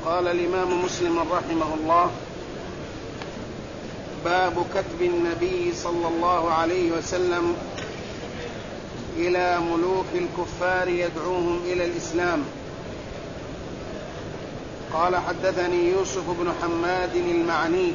قال الإمام مسلم رحمه الله: باب كتب النبي صلى الله عليه وسلم إلى ملوك الكفار يدعوهم إلى الإسلام. قال: حدثني يوسف بن حماد المعني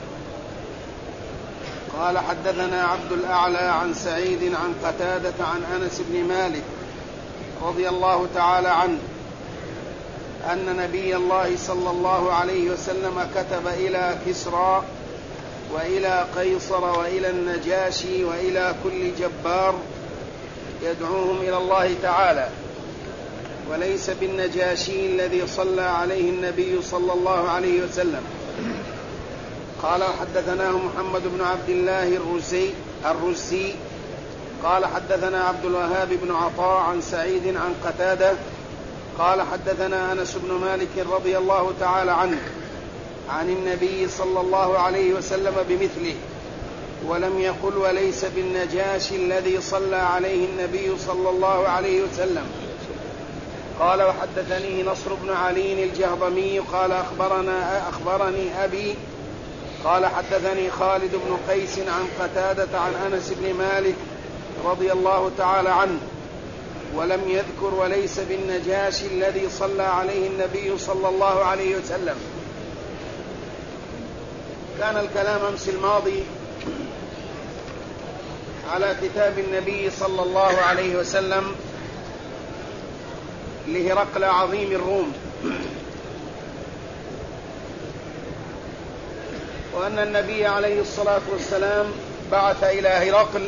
قال: حدثنا عبد الأعلى عن سعيد عن قتادة عن أنس بن مالك رضي الله تعالى عنه أن نبي الله صلى الله عليه وسلم كتب إلى كسرى وإلى قيصر وإلى النجاشي وإلى كل جبار يدعوهم إلى الله تعالى، وليس بالنجاشي الذي صلى عليه النبي صلى الله عليه وسلم. قال: حدثناه محمد بن عبد الله الرزي قال: حدثنا عبد الوهاب بن عطاء عن سعيد عن قتادة قال: حدثنا أنس بن مالك رضي الله تعالى عنه عن النبي صلى الله عليه وسلم بمثله، ولم يقل وليس بالنجاشي الذي صلى عليه النبي صلى الله عليه وسلم. قال: وحدثني نصر بن علي الجهضمي قال: أخبرني أبي قال: حدثني خالد بن قيس عن قتادة عن أنس بن مالك رضي الله تعالى عنه، ولم يذكر وليس بالنجاشي الذي صلى عليه النبي صلى الله عليه وسلم. كان الكلام أمس الماضي على كتاب النبي صلى الله عليه وسلم لهرقل عظيم الروم، وأن النبي عليه الصلاة والسلام بعث إلى هرقل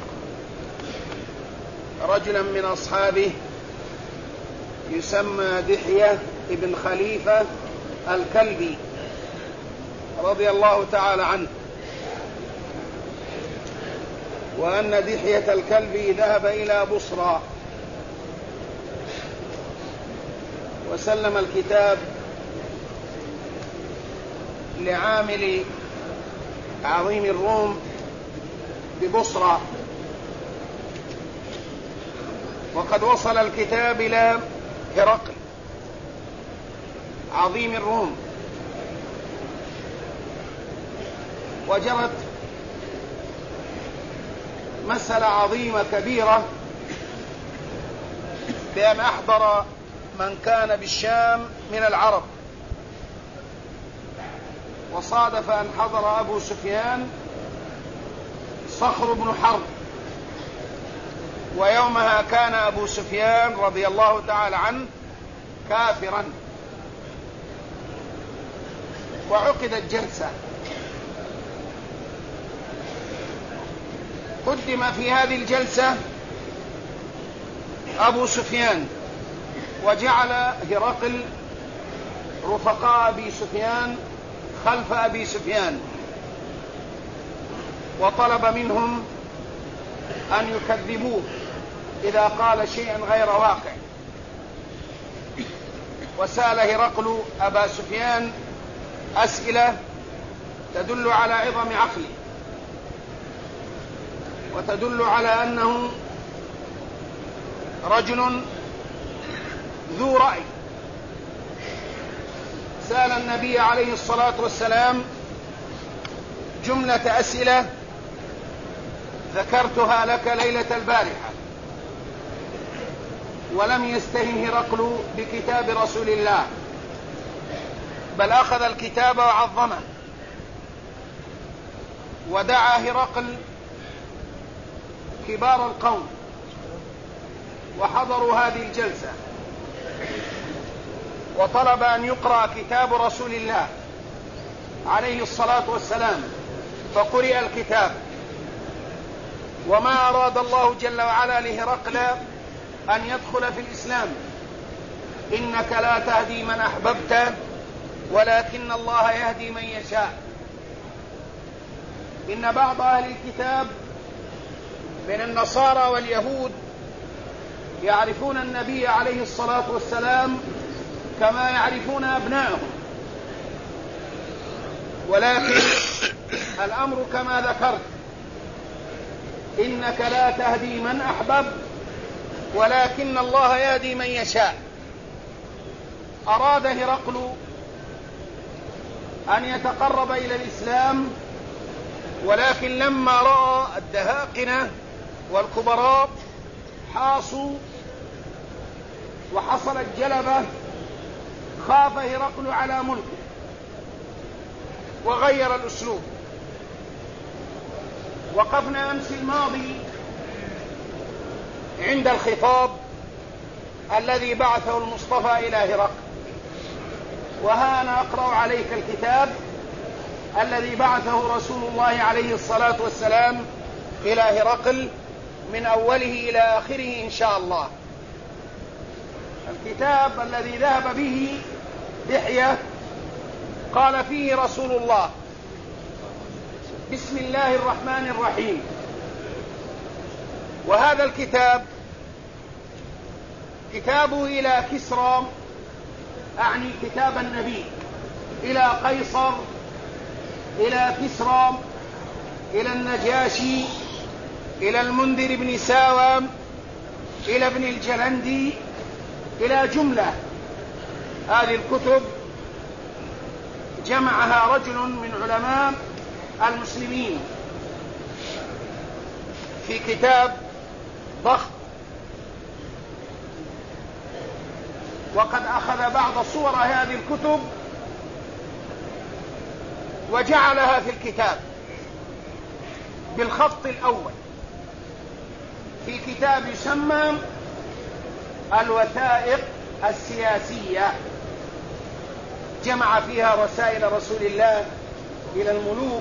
رجلا من أصحابه يسمى دحية ابن خليفة الكلبي رضي الله تعالى عنه، وأن دحية الكلبي ذهب إلى بصرى وسلم الكتاب لعامل عظيم الروم ببصرى، وقد وصل الكتاب إلى هرقل عظيم الروم، وجرت مسألة عظيمة كبيرة بأن أحضر من كان بالشام من العرب، وصادف أن حضر أبو سفيان صخر بن حرب، ويومها كان أبو سفيان رضي الله تعالى عنه كافرا. وعقدت جلسة قدم في هذه الجلسة أبو سفيان، وجعل هرقل رفقاء أبي سفيان خلف أبي سفيان، وطلب منهم أن يكذبوه إذا قال شيئا غير واقع. وسأل هرقل أبا سفيان أسئلة تدل على عظم عقله، وتدل على أنه رجل ذو رأي. سأل النبي عليه الصلاة والسلام جملة أسئلة ذكرتها لك ليلة البارحة، ولم يستهن هرقل بكتاب رسول الله، بل أخذ الكتاب وعظمه، ودعا هرقل كبار القوم وحضروا هذه الجلسة، وطلب أن يقرأ كتاب رسول الله عليه الصلاة والسلام، فقرئ الكتاب. وما أراد الله جل وعلا لهرقل أن يدخل في الإسلام: إنك لا تهدي من أحببت ولكن الله يهدي من يشاء. إن بعض أهل الكتاب من النصارى واليهود يعرفون النبي عليه الصلاة والسلام كما يعرفون أبنائهم، ولكن الأمر كما ذكرت: إنك لا تهدي من أحببت ولكن الله يهدي من يشاء. أراد هرقل أن يتقرب إلى الإسلام، ولكن لما رأى الدهاقنة والكبراء حاصوا وحصلت جلبة خاف هرقل على ملكه وغير الأسلوب. وقفنا أمس الماضي عند الخطاب الذي بعثه المصطفى إلى هرقل، وها أنا أقرأ عليك الكتاب الذي بعثه رسول الله عليه الصلاة والسلام إلى هرقل من أوله إلى آخره إن شاء الله. الكتاب الذي ذهب به دحية قال فيه رسول الله: بسم الله الرحمن الرحيم. وهذا الكتاب كتابه إلى كسرى، أعني كتاب النبي، إلى قيصر، إلى كسرى، إلى النجاشي، إلى المنذر بن ساوى، إلى ابن الجلندي، إلى جملة. هذه الكتب جمعها رجل من علماء المسلمين في كتاب ضخم، وقد أخذ بعض صور هذه الكتب وجعلها في الكتاب بالخط الأول في كتاب يسمى الوثائق السياسية، جمع فيها رسائل رسول الله إلى الملوك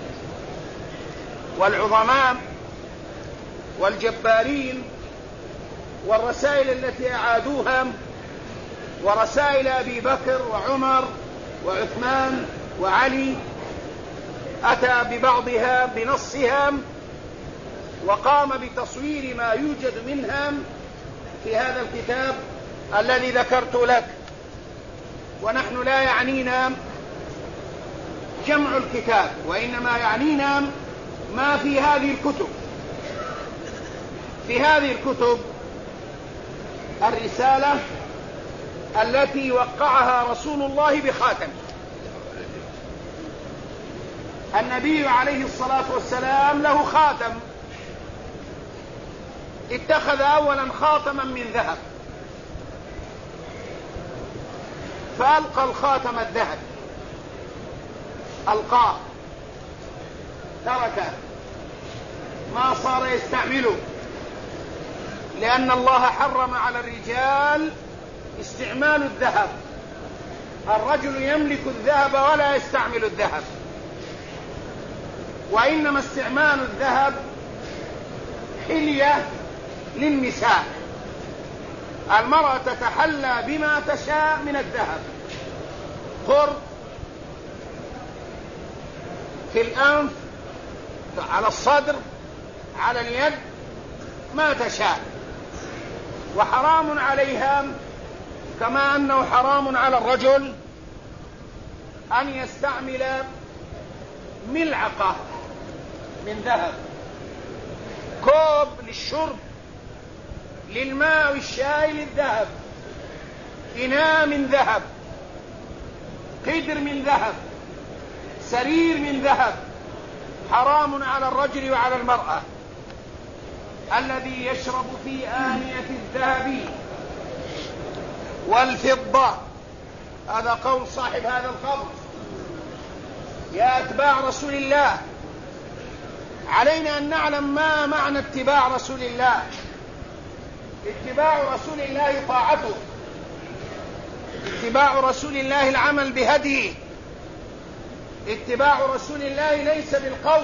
والعظماء والجبارين، والرسائل التي أعادوها، ورسائل أبي بكر وعمر وعثمان وعلي، أتى ببعضها بنصها وقام بتصوير ما يوجد منها في هذا الكتاب الذي ذكرت لك. ونحن لا يعنينا جمع الكتاب، وإنما يعنينا ما في هذه الكتب. في هذه الكتب الرسالة التي وقعها رسول الله بخاتم. النبي عليه الصلاة والسلام له خاتم، اتخذ أولا خاتما من ذهب، فألقى الخاتم الذهب، ألقاه، تركه، ما صار يستعمله، لأن الله حرم على الرجال استعمال الذهب. الرجل يملك الذهب ولا يستعمل الذهب، وإنما استعمال الذهب حلية للنساء. المرأة تتحلى بما تشاء من الذهب، قرط، في الأنف، على الصدر، على اليد، ما تشاء. وحرام عليها كما أنه حرام على الرجل أن يستعمل ملعقة من ذهب، كوب للشرب، للماء والشاي للذهب، إناء من ذهب، قدر من ذهب، سرير من ذهب. حرام على الرجل وعلى المرأة. الذي يشرب في آنية الذهب والفضة، هذا قول صاحب هذا القول. يا أتباع رسول الله، علينا أن نعلم ما معنى اتباع رسول الله. اتباع رسول الله طاعته، اتباع رسول الله العمل بهديه، اتباع رسول الله ليس بالقول.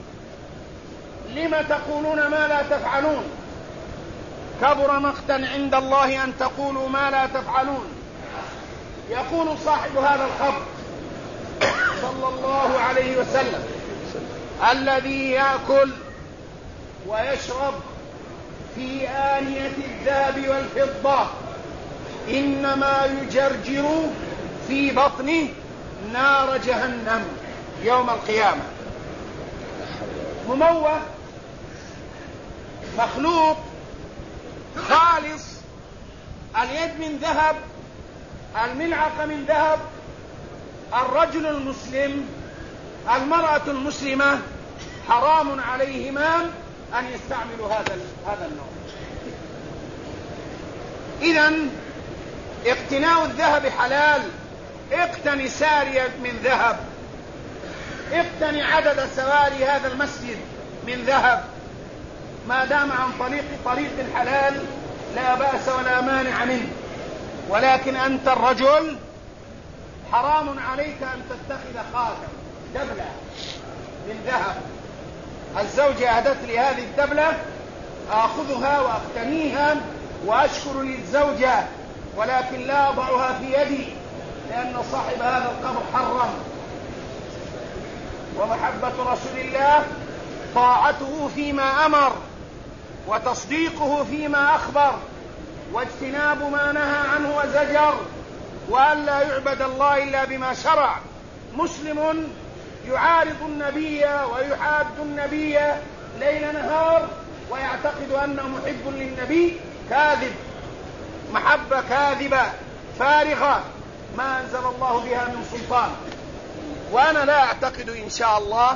لم تقولون ما لا تفعلون؟ كبر مقتا عند الله أن تقولوا ما لا تفعلون. يقول صاحب هذا الخبر صلى الله عليه وسلم: الذي يأكل ويشرب في آنية الذهب والفضة إنما يجرجر في بطنه نار جهنم يوم القيامة. مموه، مخلوق خالص، اليد من ذهب، الملعقة من ذهب، الرجل المسلم المرأة المسلمة حرام عليهما أن يستعملوا هذا النوع. إذن اقتناء الذهب حلال. اقتني سارية من ذهب، اقتني عدد سواري هذا المسجد من ذهب، ما دام عن طريق الحلال لا بأس ولا مانع منه. ولكن أنت الرجل حرام عليك أن تتخذ خاتم دبلة من ذهب. الزوجة أهدت لي هذه الدبلة، آخذها وأقتنيها وأشكر للزوجة، ولكن لا أضعها في يدي، لأن صاحب هذا القبر حرم. ومحبة رسول الله طاعته فيما أمر، وتصديقه فيما أخبر، واجتناب ما نهى عنه وزجر، وأن لا يعبد الله إلا بما شرع. مسلم يعارض النبي ويحاد النبي ليل نهار ويعتقد أنه محب للنبي، كاذب، محبة كاذبة فارغة ما أنزل الله بها من سلطان. وأنا لا أعتقد إن شاء الله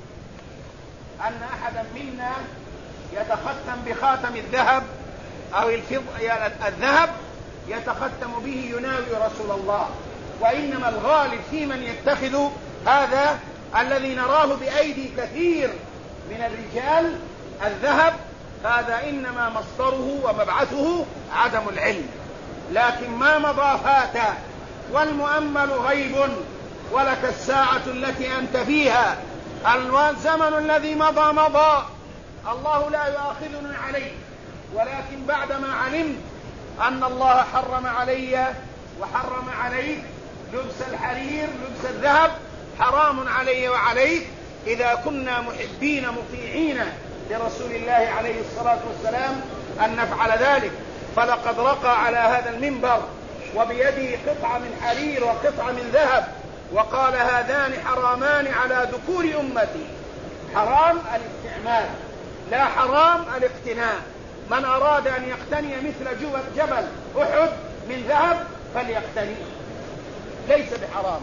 أن أحدا منا يتختم بخاتم الذهب أو الذهب يتختم به يناوي رسول الله، وإنما الغالب في من يتخذ هذا الذي نراه بأيدي كثير من الرجال الذهب، هذا إنما مصدره ومبعثه عدم العلم. لكن ما مضى فات، والمؤمل غيب، ولك الساعة التي أنت فيها. الزمن الذي مضى مضى، الله لا يؤاخذنا عليه، ولكن بعدما علمت أن الله حرم علي وحرم عليك لبس الحرير، لبس الذهب حرام علي وعليك، إذا كنا محبين مطيعين لرسول الله عليه الصلاة والسلام أن نفعل ذلك. فلقد رقى على هذا المنبر وبيده قطعة من حرير وقطعة من ذهب وقال: هذان حرامان على ذكور أمتي. حرام الاستعمال، لا حرام الاقتناء. من أراد أن يقتني مثل جبل أحد من ذهب فليقتني، ليس بحرام،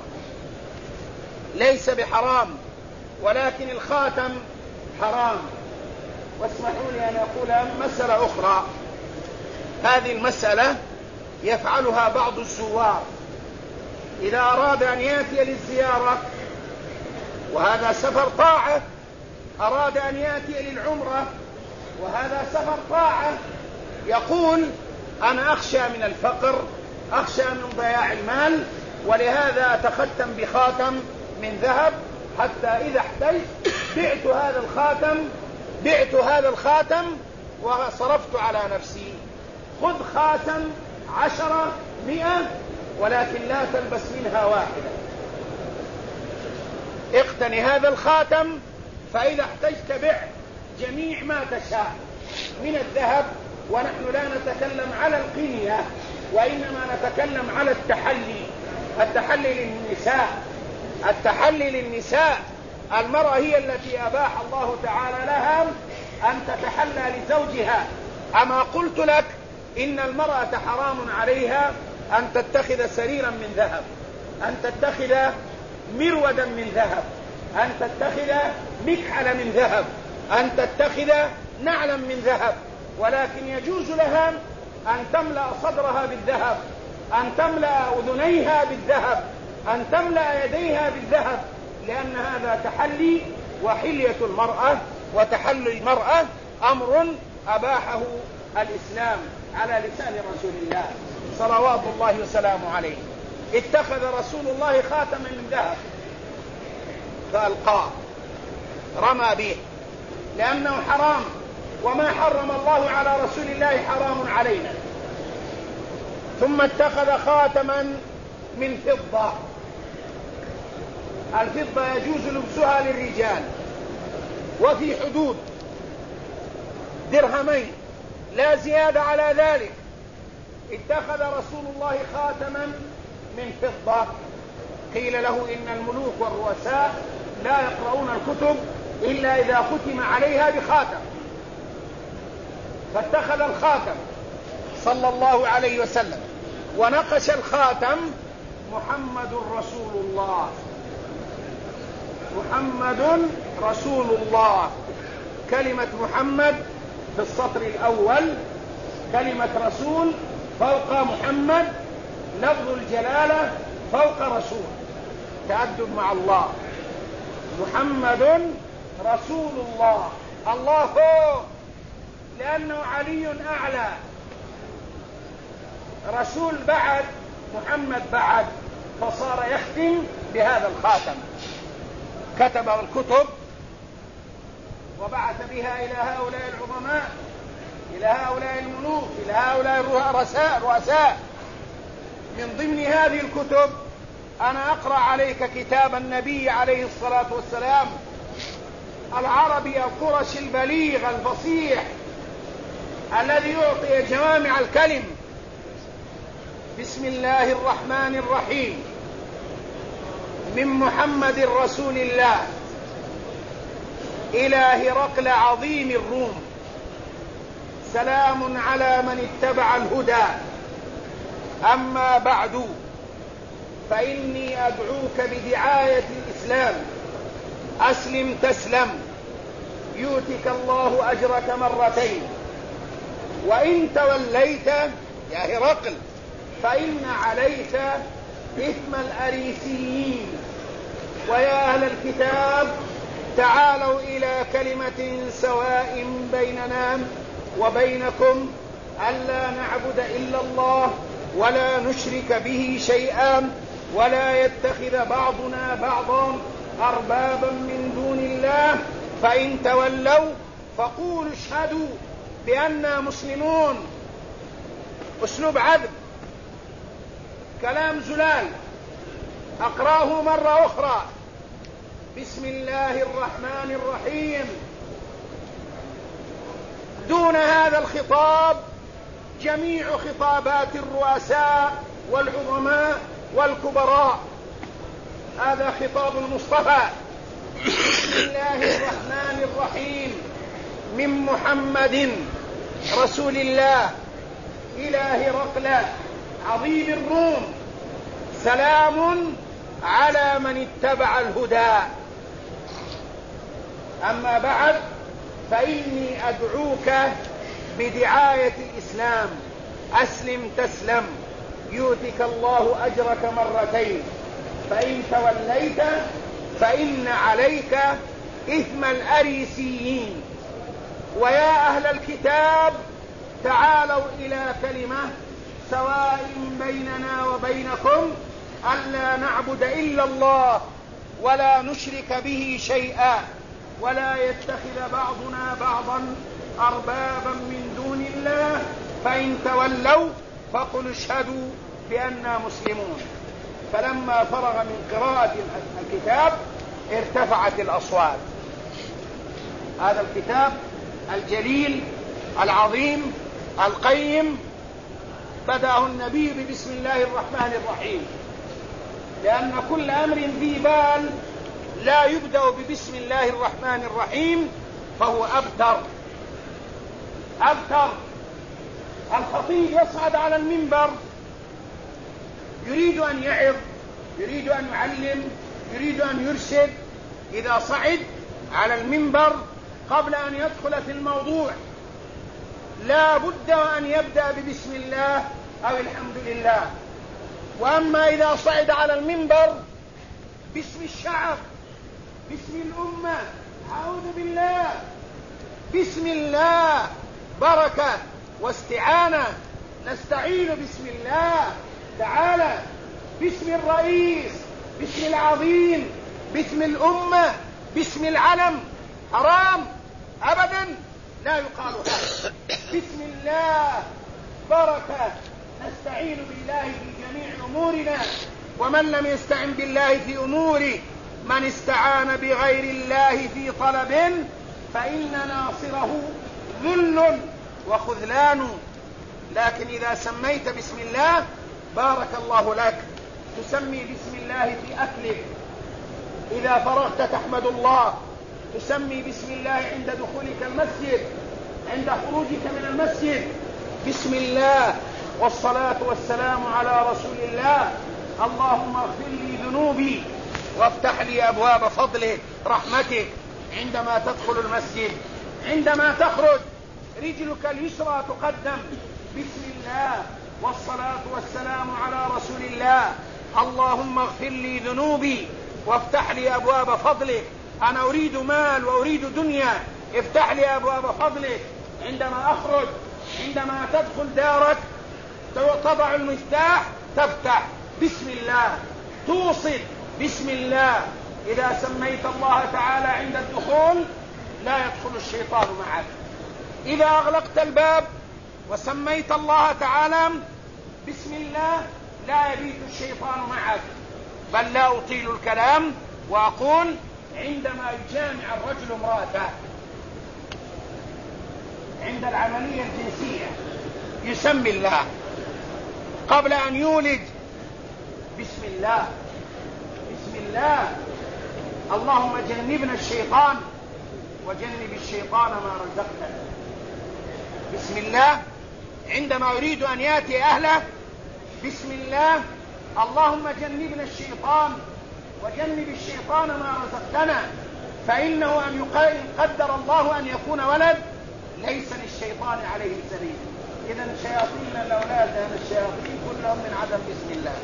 ليس بحرام، ولكن الخاتم حرام. واسمحوا لي أن أقول مسألة أخرى. هذه المسألة يفعلها بعض الزوار إذا أراد أن يأتي للزيارة، وهذا سفر طاعة، أراد أن يأتي للعمرة وهذا سفر طاعة، يقول: أنا أخشى من الفقر، أخشى من ضياع المال، ولهذا أتختم بخاتم من ذهب، حتى إذا احتجت بعت هذا الخاتم وصرفت على نفسي. خذ خاتم 10 100، ولكن لا تلبس منها واحدة. اقتني هذا الخاتم، فإذا احتجت بع جميع ما تشاء من الذهب. ونحن لا نتكلم على القنية، وإنما نتكلم على التحلي. التحلي للنساء، التحلي للنساء. المرأة هي التي أباح الله تعالى لها أن تتحلى لزوجها. أما قلت لك إن المرأة حرام عليها أن تتخذ سريرا من ذهب، أن تتخذ مرودا من ذهب، أن تتخذ مكحل من ذهب، أن تتخذ نعلا من ذهب، ولكن يجوز لها أن تملأ صدرها بالذهب، أن تملأ أذنيها بالذهب، أن تملأ يديها بالذهب، لأن هذا تحلي. وحلية المرأة وتحلي المرأة أمر أباحه الإسلام على لسان رسول الله صلوات الله وسلامه عليه. اتخذ رسول الله خاتما من ذهب فألقاه، رمى به، لأنه حرام، وما حرم الله على رسول الله حرام علينا. ثم اتخذ خاتما من فضة. الفضة يجوز لبسها للرجال وفي حدود درهمين لا زيادة على ذلك. اتخذ رسول الله خاتما من فضة. قيل له إن الملوك والرؤساء لا يقرؤون الكتب إلا إذا ختم عليها بخاتم، فاتخذ الخاتم صلى الله عليه وسلم ونقش الخاتم محمد رسول الله. محمد رسول الله. كلمة محمد في السطر الأول، كلمة رسول فوق محمد، لفظ الجلالة فوق رسول، تأدب مع الله. محمد رسول الله، الله فوق لأنه علي أعلى، رسول بعد، محمد بعد، فصار يختم بهذا الخاتم. كتب الكتب وبعث بها إلى هؤلاء العظماء، إلى هؤلاء الملوك، إلى هؤلاء الرؤساء. من ضمن هذه الكتب أنا أقرأ عليك كتاب النبي عليه الصلاة والسلام، العربي القرشي البليغ الفصيح الذي يعطي جوامع الكلم. بسم الله الرحمن الرحيم. من محمد رسول الله إلى هرقل عظيم الروم، سلام على من اتبع الهدى. أما بعد، فإني أدعوك بدعاية الإسلام، أسلم تسلم، يؤتك الله أجرك مرتين. وإن توليت يا هرقل فإن عليك إثم الأريسيين. ويا أهل الكتاب تعالوا إلى كلمة سواء بيننا وبينكم ألا نعبد إلا الله ولا نشرك به شيئا ولا يتخذ بعضنا بعضا أربابا من دون الله، فإن تولوا فقولوا اشهدوا بأننا مسلمون. أسلوب عذب، كلام زلال، أقرأه مرة أخرى. بسم الله الرحمن الرحيم. دون هذا الخطاب جميع خطابات الرؤساء والعظماء والكبراء، هذا خطاب المصطفى. بسم الله الرحمن الرحيم. من محمد رسول الله إلى هرقل عظيم الروم، سلام على من اتبع الهدى. أما بعد، فإني أدعوك بدعاية الإسلام، أسلم تسلم، يؤتك الله أجرك مرتين. فإن توليت فإن عليك إثم الأريسيين. ويا أهل الكتاب تعالوا إلى كلمة سواء بيننا وبينكم ألا نعبد إلا الله ولا نشرك به شيئا ولا يتخذ بعضنا بعضا أربابا من دون الله، فإن تولوا فقل اشهدوا بأننا مسلمون. فلما فرغ من قراءة الكتاب ارتفعت الأصوات. هذا الكتاب الجليل العظيم القيم بدأه النبي ببسم الله الرحمن الرحيم، لأن كل أمر ذي بال لا يبدأ ببسم الله الرحمن الرحيم فهو أبتر. الخطيب يصعد على المنبر، يريد أن يعظ، يريد أن يعلم، يريد أن يرشد. إذا صعد على المنبر قبل أن يدخل في الموضوع لا بد أن يبدأ ببسم الله أو الحمد لله. وأما إذا صعد على المنبر باسم الشعب، باسم الأمة، أعوذ بالله، بسم الله بركة واستعانة، نستعين بسم الله تعالى، باسم الرئيس، باسم العظيم، باسم الأمة، باسم العلم، حرام أبدا لا يقال هذا. بسم الله بركة، نستعين بالله في جميع أمورنا. ومن لم يستعن بالله في أموره، من استعان بغير الله في طلب فإن ناصره ذل وخذلان. لكن إذا سميت بسم الله بارك الله لك. تسمي بسم الله في أكلك، إذا فرغت تحمد الله. تسمي بسم الله عند دخولك المسجد، عند خروجك من المسجد. بسم الله، والصلاة والسلام على رسول الله اللهم اغفر لي ذنوبي وافتح لي أبواب فضلك رحمتك. عندما تدخل المسجد، عندما تخرج، رجلك اليسرى تقدم بسم الله والصلاة والسلام على رسول الله. اللهم اغفر لي ذنوبي وافتح لي أبواب فضلك. أنا أريد مال وأريد دنيا، افتح لي أبواب فضلك. عندما أخرج، عندما تدخل دارك، تضع المفتاح، تفتح بسم الله، توصل بسم الله. إذا سميت الله تعالى عند الدخول لا يدخل الشيطان معك. إذا أغلقت الباب وسميت الله تعالى بسم الله لا يبيت الشيطان معك. بل لا أطيل الكلام وأقول عندما يجامع الرجل امرأته عند العملية الجنسية يسمي الله. قبل أن يولد بسم الله، بسم الله. اللهم جنبنا الشيطان وجنب الشيطان ما رزقتنا. بسم الله. عندما يريد أن يأتي أهله بسم الله. اللهم جنبنا الشيطان وجنب الشيطان ما رزقتنا. فإنه أن قدر الله أن يكون ولد ليس للشيطان عليه سبيل. إذن شياطين الأولاد لأن الشياطين كلهم من عدم بسم الله.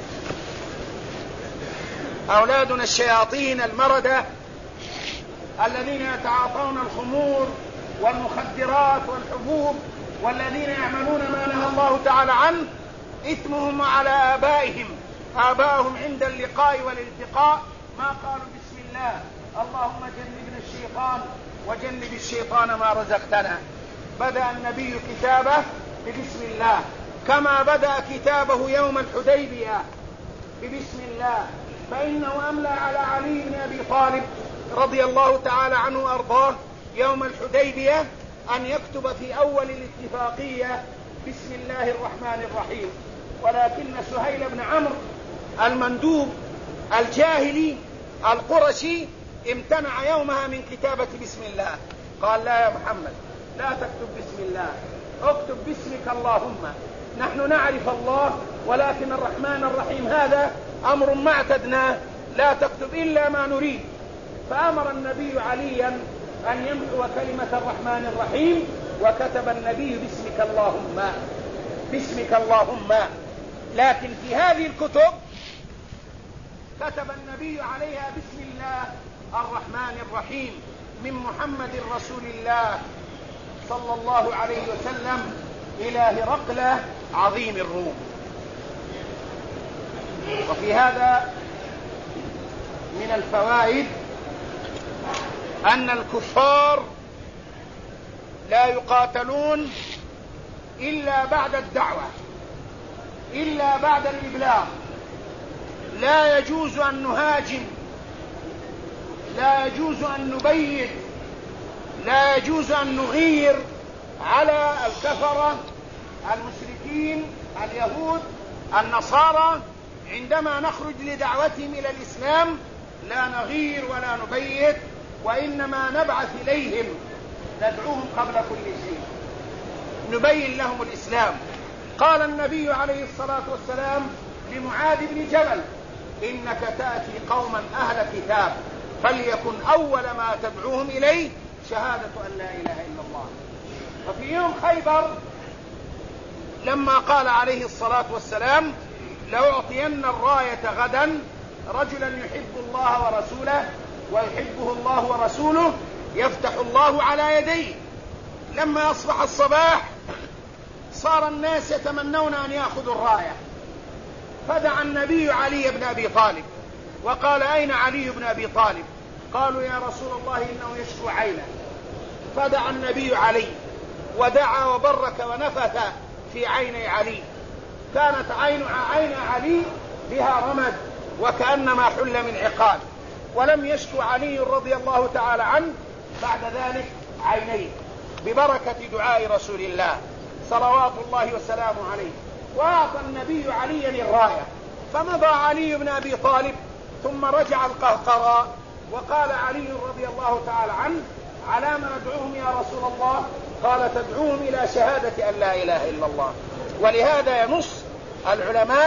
أولادنا الشياطين المردة الذين يتعاطون الخمور والمخدرات والحبوب والذين يعملون ما نهى الله تعالى عنه، إثمهم على آبائهم. آبائهم عند اللقاء والالتقاء ما قالوا بسم الله. اللهم جنبنا الشيطان وجنب الشيطان ما رزقتنا. بدأ النبي كتابه ببسم الله، كما بدأ كتابه يوم الحديبية ببسم الله. فإنه أملى على علي بن أبي طالب رضي الله تعالى عنه وأرضاه يوم الحديبية أن يكتب في أول الاتفاقية بسم الله الرحمن الرحيم. ولكن سهيل بن عمرو المندوب الجاهلي القرشي امتنع يومها من كتابة بسم الله. قال لا يا محمد، لا تكتب بسم الله، اكتب باسمك اللهم. نحن نعرف الله، ولكن الرحمن الرحيم هذا أمر ما اعتدناه، لا تكتب إلا ما نريد. فأمر النبي عليا أن يمحو كلمة الرحمن الرحيم، وكتب النبي باسمك اللهم، باسمك اللهم. لكن في هذه الكتب كتب النبي عليها بسم الله الرحمن الرحيم من محمد رسول الله صلى الله عليه وسلم إلى هرقل عظيم الروم. وفي هذا من الفوائد أن الكفار لا يقاتلون إلا بعد الدعوة، إلا بعد الإبلاغ. لا يجوز أن نهاجم، لا يجوز أن نبيد، لا يجوز أن نغير على الكفرة المشركين اليهود النصارى. عندما نخرج لدعوتهم إلى الإسلام لا نغير ولا نبيد، وإنما نبعث إليهم، ندعوهم قبل كل شيء، نبين لهم الإسلام. قال النبي عليه الصلاة والسلام لمعاذ بن جبل: إنك تأتي قوما أهل كتاب فليكن أول ما تدعوهم إليه شهادة أن لا إله إلا الله. وفي يوم خيبر لما قال عليه الصلاة والسلام: لأعطين الراية غدا رجلا يحب الله ورسوله ويحبه الله ورسوله يفتح الله على يديه. لما أصبح الصباح صار الناس يتمنون أن يأخذوا الراية، فدعا النبي علي بن أبي طالب وقال: أين علي بن أبي طالب؟ قالوا: يا رسول الله إنه يشكو عينه. فدعا النبي علي ودعا وبرك ونفث في عيني علي. كانت عين علي بها رمد وكأنما حل من عقال، ولم يشكو علي رضي الله تعالى عنه بعد ذلك عينيه ببركة دعاء رسول الله صلوات الله وسلامه عليه. وأعطى النبي عليا الراية، فمضى علي بن أبي طالب ثم رجع القهقراء وقال علي رضي الله تعالى عنه: على ما ندعوهم يا رسول الله؟ قال: تدعوهم إلى شهادة أن لا إله إلا الله. ولهذا ينص العلماء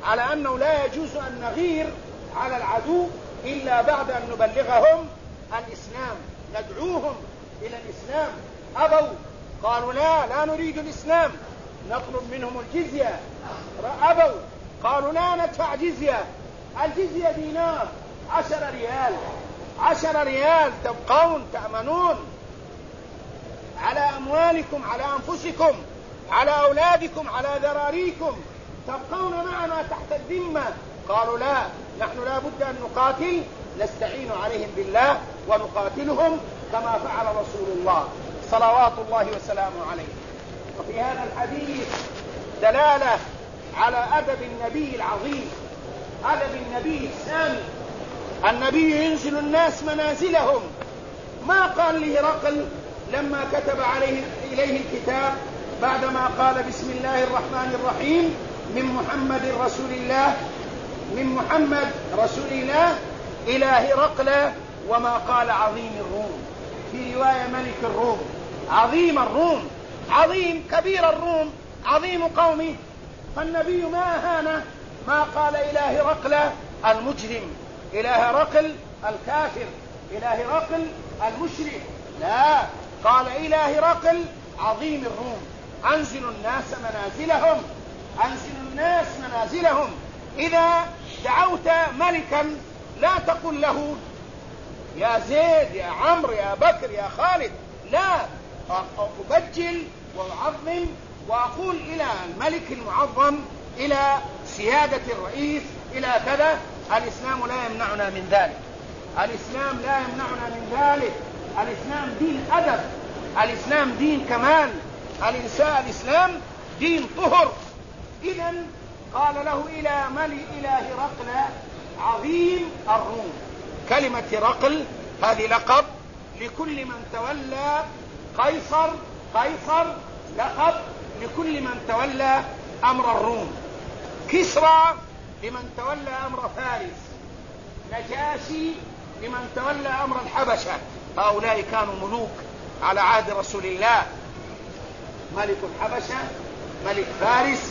على أنه لا يجوز أن نغير على العدو إلا بعد أن نبلغهم الإسلام، ندعوهم إلى الإسلام. أبوا، قالوا لا نريد الإسلام، نطلب منهم الجزية. أبوا، قالوا لا ندفع جزية، الجزية دينار، 10 ريال، 10 ريال تبقون تأمنون على أموالكم، على أنفسكم، على أولادكم، على ذراريكم، تبقون معنا تحت الذمة. قالوا لا، نحن لا بد أن نقاتل، نستعين عليهم بالله ونقاتلهم كما فعل رسول الله صلوات الله وسلامه عليه. وفي هذا الحديث دلالة على أدب النبي العظيم، أدب النبي السامي. النبي ينزل الناس منازلهم، ما قال لهرقل لما كتب إليه الكتاب بعدما قال بسم الله الرحمن الرحيم من محمد رسول الله إلى هرقل، وما قال عظيم الروم، في رواية ملك الروم، عظيم الروم، عظيم كبير الروم، عظيم قومه. فالنبي ما أهانه، ما قال إلى هرقل المجرم، إلى هرقل الكافر، إلى هرقل المشرك، لا، قال إلى هرقل عظيم الروم. أنزلوا الناس منازلهم، أنزلوا الناس منازلهم. إذا دعوت ملكا لا تقل له يا زيد، يا عمرو، يا بكر، يا خالد، لا، أبجل وأعظم وأقول إلى الملك المعظم، إلى سيادة الرئيس، إلى كذا. الإسلام لا يمنعنا من ذلك، الإسلام لا يمنعنا من ذلك. الإسلام دين أدب، الإسلام دين كمال، الإسلام دين طهر. إذن قال له إلى هرقل عظيم الروم. كلمة هرقل هذه لقب لكل من تولى، قيصر لقب لكل من تولى أمر الروم، كسرى لمن تولى أمر فارس، نجاشي لمن تولى أمر الحبشة. هؤلاء كانوا ملوك على عهد رسول الله، ملك الحبشة، ملك فارس،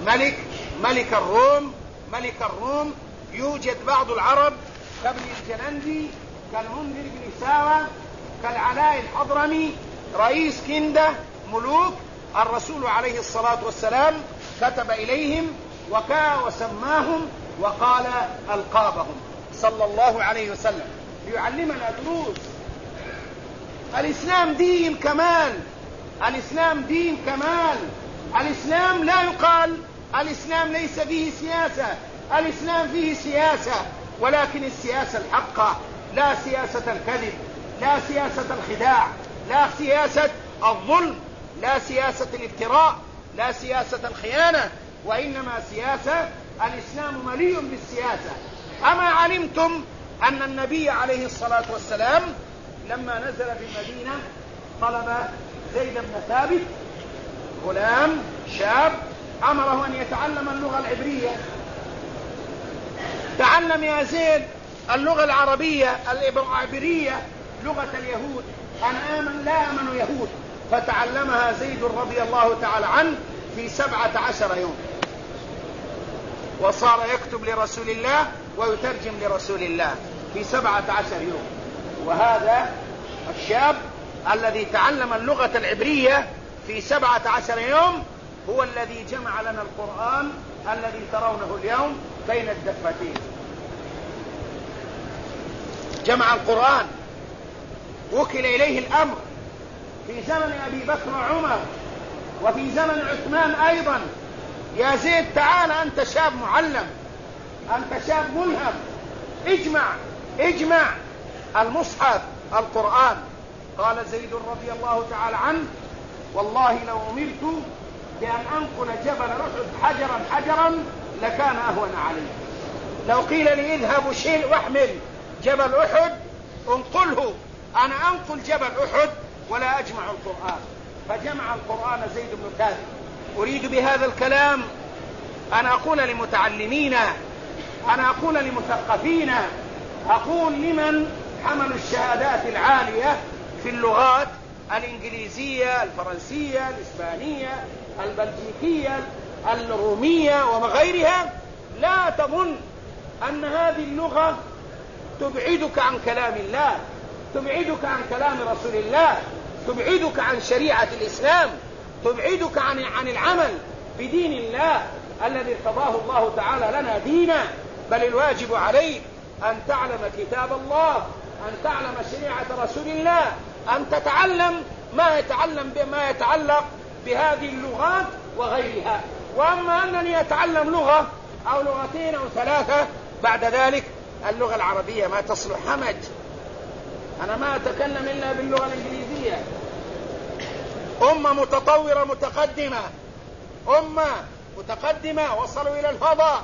ملك الروم. يوجد بعض العرب كابن الجلندي، كالمنذر بن ساوى، كالعلاء الحضرمي، رئيس كندة، ملوك. الرسول عليه الصلاة والسلام كتب إليهم وسماهم وقال ألقابهم صلى الله عليه وسلم ليعلمنا دروس. الإسلام دين كمال، الإسلام دين كمال. الإسلام لا يقال الإسلام ليس فيه سياسة، الإسلام فيه سياسة، ولكن السياسة الحقة، لا سياسة الكذب، لا سياسة الخداع، لا سياسة الظلم، لا سياسة الافتراء، لا سياسة الخيانة، وإنما سياسة. الإسلام مليء بالسياسة. أما علمتم أن النبي عليه الصلاة والسلام لما نزل في المدينة طلب زيد بن ثابت، غلام شاب، أمره أن يتعلم اللغة العبرية. تعلم يا زيد اللغة العربية العبرية، لغة اليهود، أنا لا آمن يهود. فتعلمها زيد رضي الله تعالى عنه في 17 يوم، وصار يكتب لرسول الله ويترجم لرسول الله في 17 يوم. وهذا الشاب الذي تعلم اللغة العبرية في 17 يوم هو الذي جمع لنا القرآن الذي ترونه اليوم بين الدفتين. جمع القرآن، وكل إليه الأمر في زمن أبي بكر وعمر، وفي زمن عثمان أيضا. يا زيد تعال، أنت شاب معلم، أنت شاب ملهم، اجمع المصحف القرآن. قال زيد رضي الله تعالى عنه والله لو أمرت بأن أنقل جبل أحد حجرا لكان أهون علي. لو قيل لي اذهب شيل واحمل جبل أحد انقله، أنا أنقل جبل أحد ولا أجمع القرآن. فجمع القرآن زيد بن ثابت. أريد بهذا الكلام أن أقول لمتعلمين، أنا أقول لمثقفين، أقول لمن حملوا الشهادات العالية في اللغات الإنجليزية، الفرنسية، الإسبانية، البلجيكية، الرومية وغيرها، لا تظن أن هذه اللغة تبعدك عن كلام الله، تبعدك عن كلام رسول الله، تبعدك عن شريعة الإسلام، تبعدك عن العمل بدين الله الذي ارتضاه الله تعالى لنا دينا. بل الواجب عليك أن تعلم كتاب الله، أن تعلم شريعة رسول الله، أن تتعلم ما يتعلق بهذه اللغات وغيرها. وأما أنني أتعلم لغة أو لغتين أو ثلاثة بعد ذلك اللغة العربية ما تصلح همج، أنا ما أتكلم إلا باللغة الإنجليزية. أمة متطورة متقدمة، أمة متقدمة، وصلوا إلى الفضاء،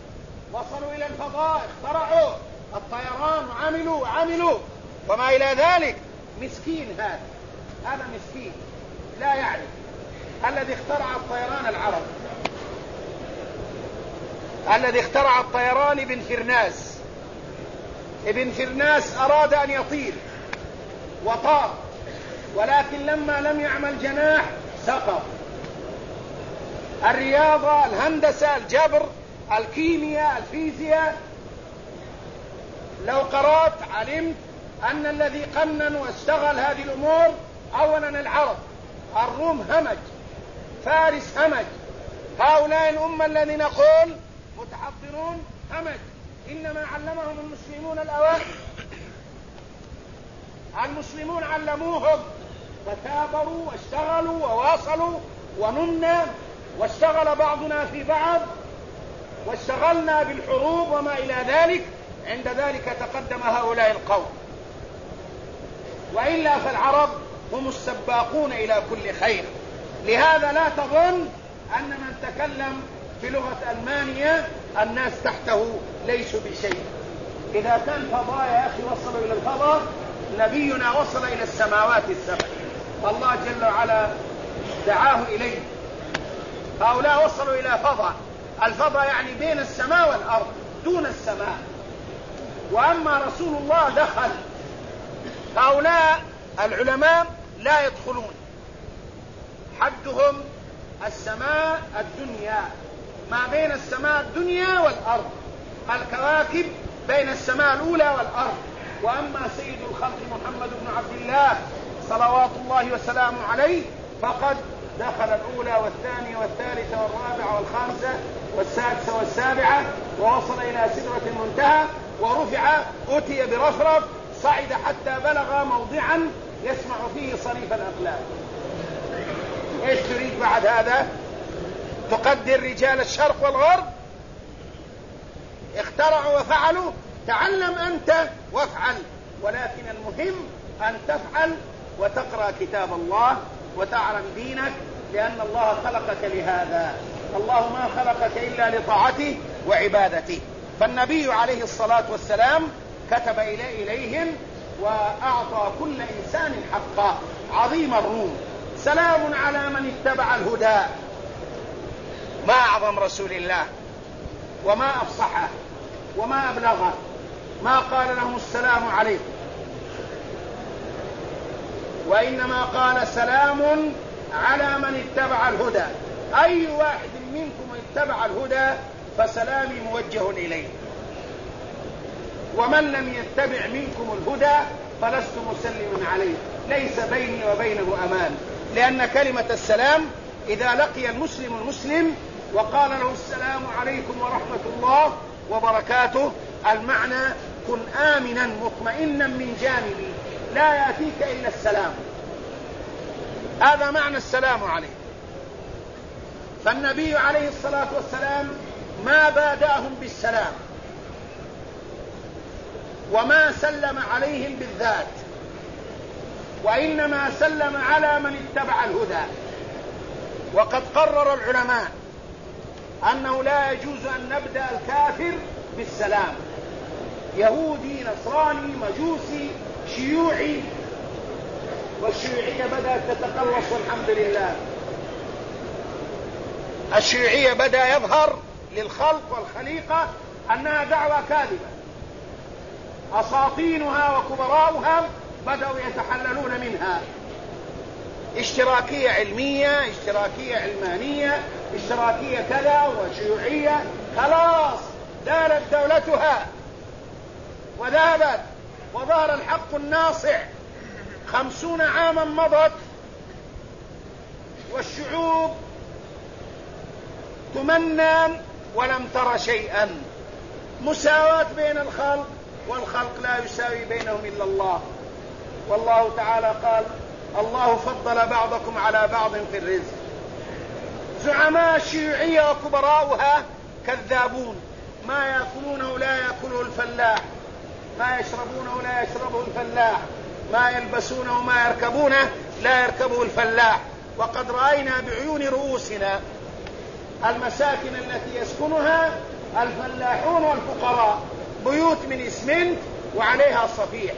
اخترعوا الطيران وعملوا وما إلى ذلك. مسكين هذا مسكين لا يعرف. الذي اخترع الطيران العرب، الذي اخترع الطيران ابن فرناس أراد أن يطير وطار، ولكن لما لم يعمل جناح سقط. الرياضة، الهندسة، الجبر، الكيمياء، الفيزياء، لو قرأت علمت أن الذي قنن واشتغل هذه الأمور أولا العرب، الروم همج، فارس همج، هؤلاء الأمة الذين نقول متحضرون همج، إنما علمهم المسلمون الأوائل. المسلمون علموهم فكابروا واشتغلوا وواصلوا ونمنا، واشتغل بعضنا في بعض، واشتغلنا بالحروب وما إلى ذلك. عند ذلك تقدم هؤلاء القوم، وإلا فالعرب هم السباقون إلى كل خير. لهذا لا تظن أن من تكلم بلغة ألمانيا الناس تحته ليسوا بشيء. إذا كان فضاء يا أخي وصلوا إلى الفضاء، نبينا وصل إلى السماوات السبع، الله جل وعلا دعاه إليه. هؤلاء وصلوا إلى فضاء، الفضاء يعني بين السماء والأرض دون السماء. وأما رسول الله دخل، هؤلاء العلماء لا يدخلون، حدهم السماء الدنيا، ما بين السماء الدنيا والأرض، الكواكب بين السماء الأولى والأرض. وأما سيد الخلق محمد بن عبد الله صلوات الله وسلامه عليه فقد دخل الأولى والثانية والثالثة والرابعة والخامسة والسادسة والسابعة، ووصل إلى سدرة المنتهى، ورفع أتي برفرف، صعد حتى بلغ موضعا يسمع فيه صريف الأقلام. ايش تريد بعد هذا؟ تقدر رجال الشرق والغرب اخترعوا وفعلوا، تعلم أنت وافعل، ولكن المهم أن تفعل وتقرأ كتاب الله وتعلم دينك، لأن الله خلقك لهذا. الله ما خلقك إلا لطاعته وعبادته. فالنبي عليه الصلاة والسلام كتب إليهم وأعطى كل إنسان حقه. عظيم الروم، سلام على من اتبع الهدى. ما أعظم رسول الله وما أفصحه وما أبلغه، ما قال لهم السلام عليكم، وإنما قال سلام على من اتبع الهدى. أي واحد منكم اتبع الهدى فسلامي موجه إليه، ومن لم يتبع منكم الهدى فلست مسلما عليه، ليس بيني وبينه أمان. لأن كلمة السلام إذا لقي المسلم وقال له السلام عليكم ورحمة الله وبركاته، المعنى كن آمنا مطمئنا من جانبي، لا يأتيك إلا السلام. هذا معنى السلام عليكم. فالنبي عليه الصلاة والسلام ما بادأهم بالسلام، وما سلم عليهم بالذات، وإنما سلم على من اتبع الهدى. وقد قرر العلماء أنه لا يجوز أن نبدأ الكافر بالسلام، يهودي نصراني مجوسي شيوعي، والشيوعية بدأت تتقلص والحمد لله. الشيوعية بدأ يظهر للخلق والخليقة أنها دعوة كاذبة، أساطينها وكبراؤها بدأوا يتحللون منها. اشتراكية علمية، اشتراكية علمانية، اشتراكية كذا وشيوعية، خلاص زالت دولتها وذهبت وظهر الحق الناصع. 50 عاما مضت والشعوب تمنى ولم تر شيئا. مساواة بين الخلق، والخلق لا يساوي بينهم إلا الله. والله تعالى قال: الله فضل بعضكم على بعض في الرزق. زعماء الشيوعية وكبراؤها كذابون. ما يأكلونه لا يأكله الفلاح، ما يشربونه لا يشربه الفلاح، ما يلبسونه ما يركبونه لا يركبه الفلاح. وقد رأينا بعيون رؤوسنا المساكن التي يسكنها الفلاحون والفقراء، بيوت من إسمنت وعليها صفيح.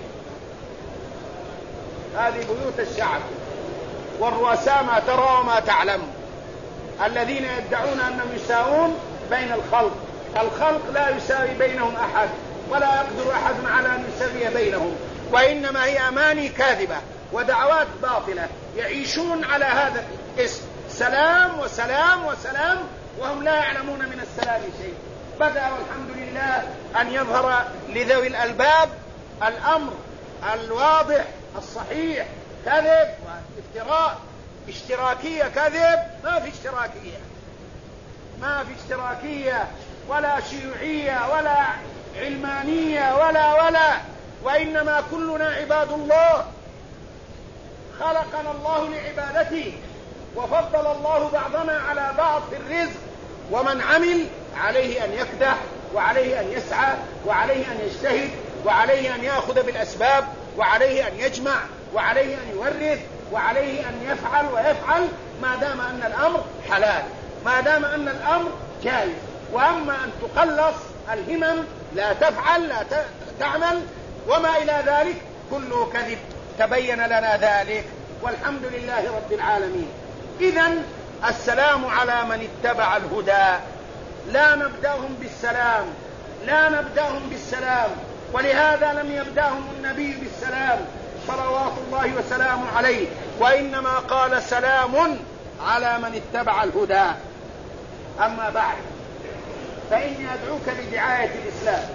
هذه بيوت الشعب. والرؤساء ما ترى وما تعلم، الذين يدعون أنهم يساوون بين الخلق. الخلق لا يساوي بينهم أحد، ولا يقدر أحد على أن يساوي بينهم، وإنما هي أماني كاذبة ودعوات باطلة. يعيشون على هذا الاسم: سلام وسلام وسلام، وهم لا يعلمون من السلام شيء. بدأ والحمد لله أن يظهر لذوي الألباب الأمر الواضح الصحيح. كذب وافتراء، اشتراكية كذب. ما في اشتراكية، ما في اشتراكية ولا شيوعية ولا علمانية ولا وإنما كلنا عباد الله. خلقنا الله لعبادته، وفضل الله بعضنا على بعض في الرزق. ومن عمل عليه أن يكدح، وعليه أن يسعى، وعليه أن يجتهد، وعليه أن يأخذ بالأسباب، وعليه أن يجمع، وعليه أن يورث، وعليه أن يفعل ويفعل ما دام أن الأمر حلال، ما دام أن الأمر جائز. وأما أن تقلص الهمم، لا تفعل لا تعمل وما إلى ذلك، كله كذب. تبين لنا ذلك والحمد لله رب العالمين. إذن السلام على من اتبع الهدى. لا نبدأهم بالسلام، لا نبدأهم بالسلام، ولهذا لم يبدأهم النبي بالسلام صلوات الله وسلامه عليه، وإنما قال: سلام على من اتبع الهدى. أما بعد، فإني أدعوك بدعاية الإسلام،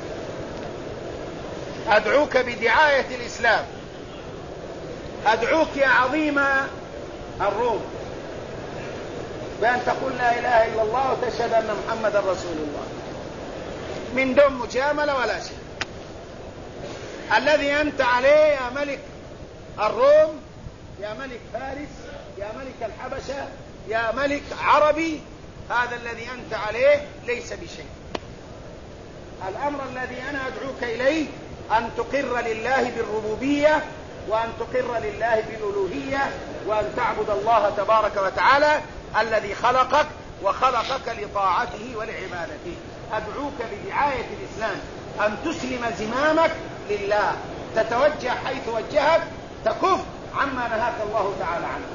أدعوك بدعاية الإسلام، أدعوك يا عظيم الروم بأن تقول لا إله إلا الله وتشهد أن محمد رسول الله، من دون مجاملة ولا شيء. الذي أنت عليه يا ملك الروم، يا ملك فارس، يا ملك الحبشة، يا ملك عربي، هذا الذي أنت عليه ليس بشيء. الأمر الذي أنا أدعوك إليه أن تقر لله بالربوبية، وأن تقر لله بالألوهية، وأن تعبد الله تبارك وتعالى الذي خلقك وخلقك لطاعته ولعبادته. أدعوك بدعاية الإسلام أن تسلم زمامك لله، تتوجه حيث وجهك، تكف عما نهاك الله تعالى عنه.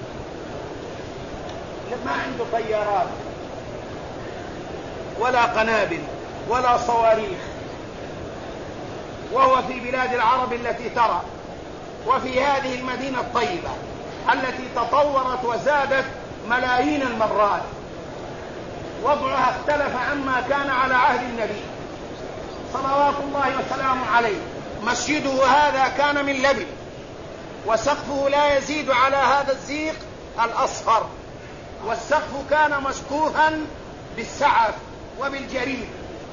ما عنده طيارات ولا قنابل ولا صواريخ، وهو في بلاد العرب التي ترى، وفي هذه المدينة الطيبة التي تطورت وزادت ملايين المرات. وضعها اختلف عما كان على عهد النبي صلوات الله وسلامه عليه. مسجده هذا كان من لبن، وسقفه لا يزيد على هذا الزيق الأصفر، والسقف كان مسقوفا بالسعف وبالجريد.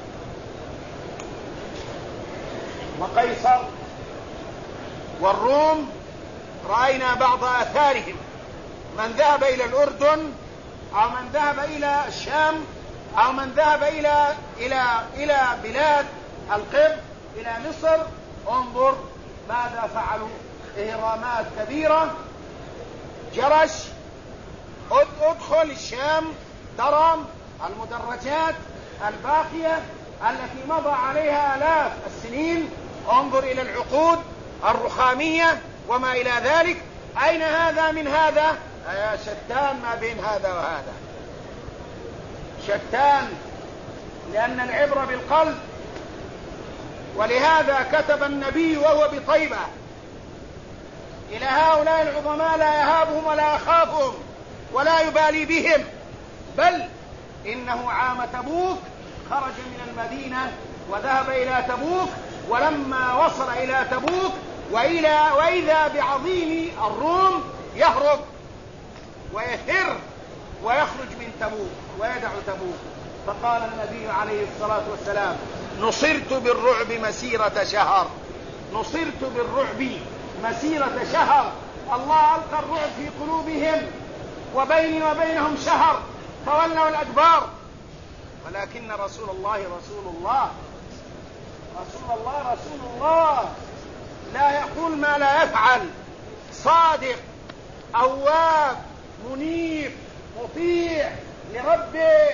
وقيصر والروم رأينا بعض آثارهم، من ذهب إلى الأردن أو من ذهب إلى الشام أو من ذهب إلى بلاد القبط، إلى مصر، انظر ماذا فعلوا. إهرامات كبيرة، جرش. ادخل الشام ترى المدرجات الباقية التي مضى عليها آلاف السنين. انظر إلى العقود الرخامية وما إلى ذلك. أين هذا من هذا؟ يا شتان ما بين هذا وهذا، شتان، لأن العبرة بالقلب. ولهذا كتب النبي وهو بطيبة: إلى هؤلاء العظماء لا يهابهم ولا يخافهم ولا يبالي بهم، بل إنه عام تبوك خرج من المدينة وذهب إلى تبوك، ولما وصل إلى تبوك وإذا بعظيم الروم يهرب ويفر ويخرج من تبوك ويدع تبوك. فقال النبي عليه الصلاة والسلام: نصرت بالرعب مسيرة شهر، نصرت بالرعب مسيرة شهر. الله ألقى الرعب في قلوبهم وبيني وبينهم شهر فولوا الأدبار. ولكن رسول الله رسول الله رسول الله رسول الله لا يقول ما لا يفعل، صادق أواب منيب مطيع لربه.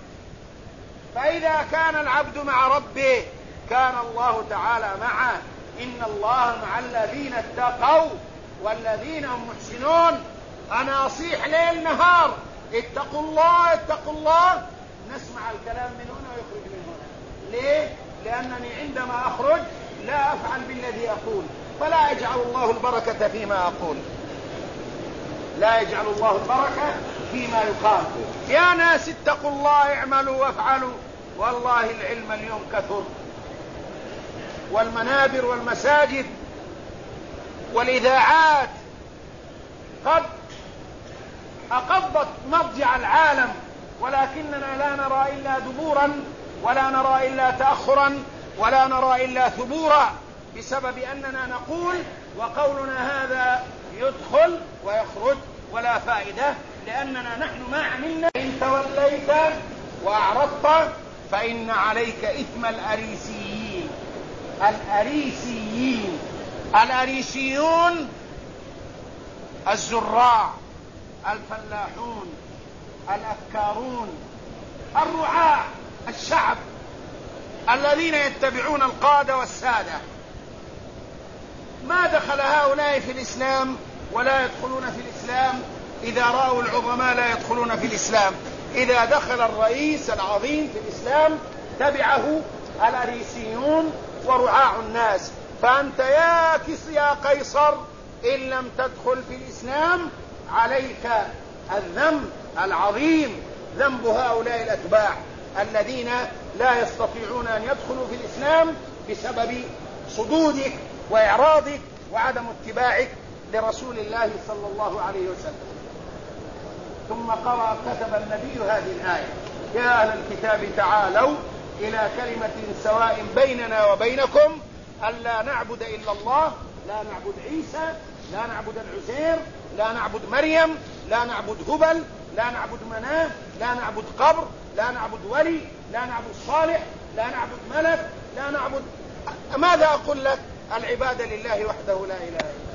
فإذا كان العبد مع ربه كان الله تعالى معه. إن الله مع الذين اتقوا والذين هم محسنون. أنا أصيح ليل نهار اتقوا الله اتقوا الله، نسمع الكلام من هنا ويخرج من هنا. ليه؟ لأنني عندما أخرج لا أفعل بالذي أقول، فلا يجعل الله البركة فيما أقول، لا يجعل الله البركة فيما يقال. يا ناس اتقوا الله اعملوا وافعلوا، والله العلم اليوم كثر، والمنابر والمساجد والإذاعات قد أقضت مضجع العالم، ولكننا لا نرى إلا دبورا، ولا نرى إلا تأخرا، ولا نرى إلا ثبورا، بسبب أننا نقول وقولنا هذا يدخل ويخرج ولا فائدة، لأننا نحن ما عملنا. إن توليت وأعرضت فإن عليك إثم الأريسيين. الأريسيين، الأريسيون الزراع، الفلاحون، الأفكارون، الرعاة، الشعب الذين يتبعون القادة والسادة. ما دخل هؤلاء في الإسلام ولا يدخلون في الإسلام إذا رأوا العظماء لا يدخلون في الإسلام. إذا دخل الرئيس العظيم في الإسلام تبعه الأريسيون ورعاع الناس. فأنت يا قيصر إن لم تدخل في الإسلام عليك الذنب العظيم، ذنب هؤلاء الأتباع الذين لا يستطيعون أن يدخلوا في الإسلام بسبب صدودك وإعراضك وعدم اتباعك لرسول الله صلى الله عليه وسلم. ثم كتب النبي هذه الآية: يا أهل الكتاب تعالوا إلى كلمة سواء بيننا وبينكم ألا نعبد إلا الله، لا نعبد عيسى، لا نعبد العزير، لا نعبد مريم، لا نعبد هبل، لا نعبد مناه، لا نعبد قبر، لا نعبد ولي، لا نعبد صالح، لا نعبد ملك، لا نعبد. ماذا أقول لك؟ العبادة لله وحده لا إله إلا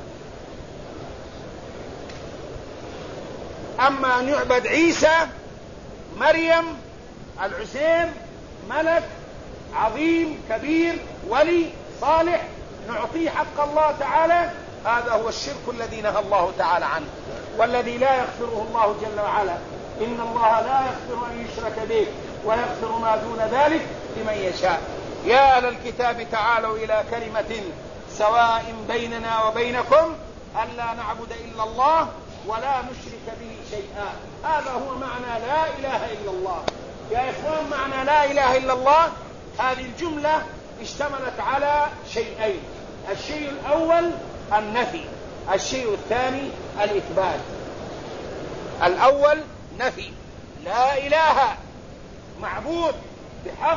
هو. أما أن يعبد عيسى، مريم، العزير، ملك عظيم كبير، ولي صالح، نعطيه حق الله تعالى، هذا هو الشرك الذي نهى الله تعالى عنه، والذي لا يغفره الله جل وعلا. إن الله لا يغفر أن يشرك به ويغفر ما دون ذلك لمن يشاء. يا أهل الكتاب تعالوا إلى كلمة سواء بيننا وبينكم ألا نعبد إلا الله ولا نشرك به شيئا. هذا هو معنى لا إله إلا الله. يا إخوان، معنى لا إله إلا الله هذه الجملة اشتملت على شيئين: الشيء الأول النفي، الشيء الثاني الإثبات. الأول نفي، لا إله معبود بحق،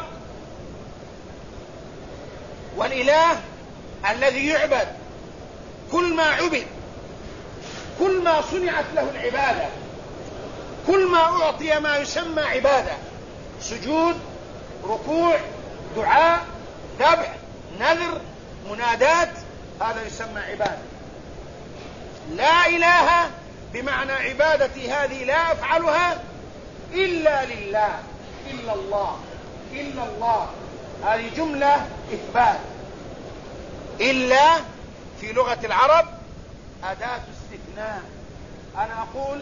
والإله الذي يعبد، كل ما عبد، كل ما صنعت له العبادة، كل ما أعطي ما يسمى عبادة، سجود، ركوع، دعاء، ذبح، نذر، منادات، هذا يسمى عبادة. لا إله بمعنى عبادتي هذه لا أفعلها إلا لله، إلا الله، إلا الله، هذه جملة إثبات. إلا في لغة العرب أداة استثناء. أنا أقول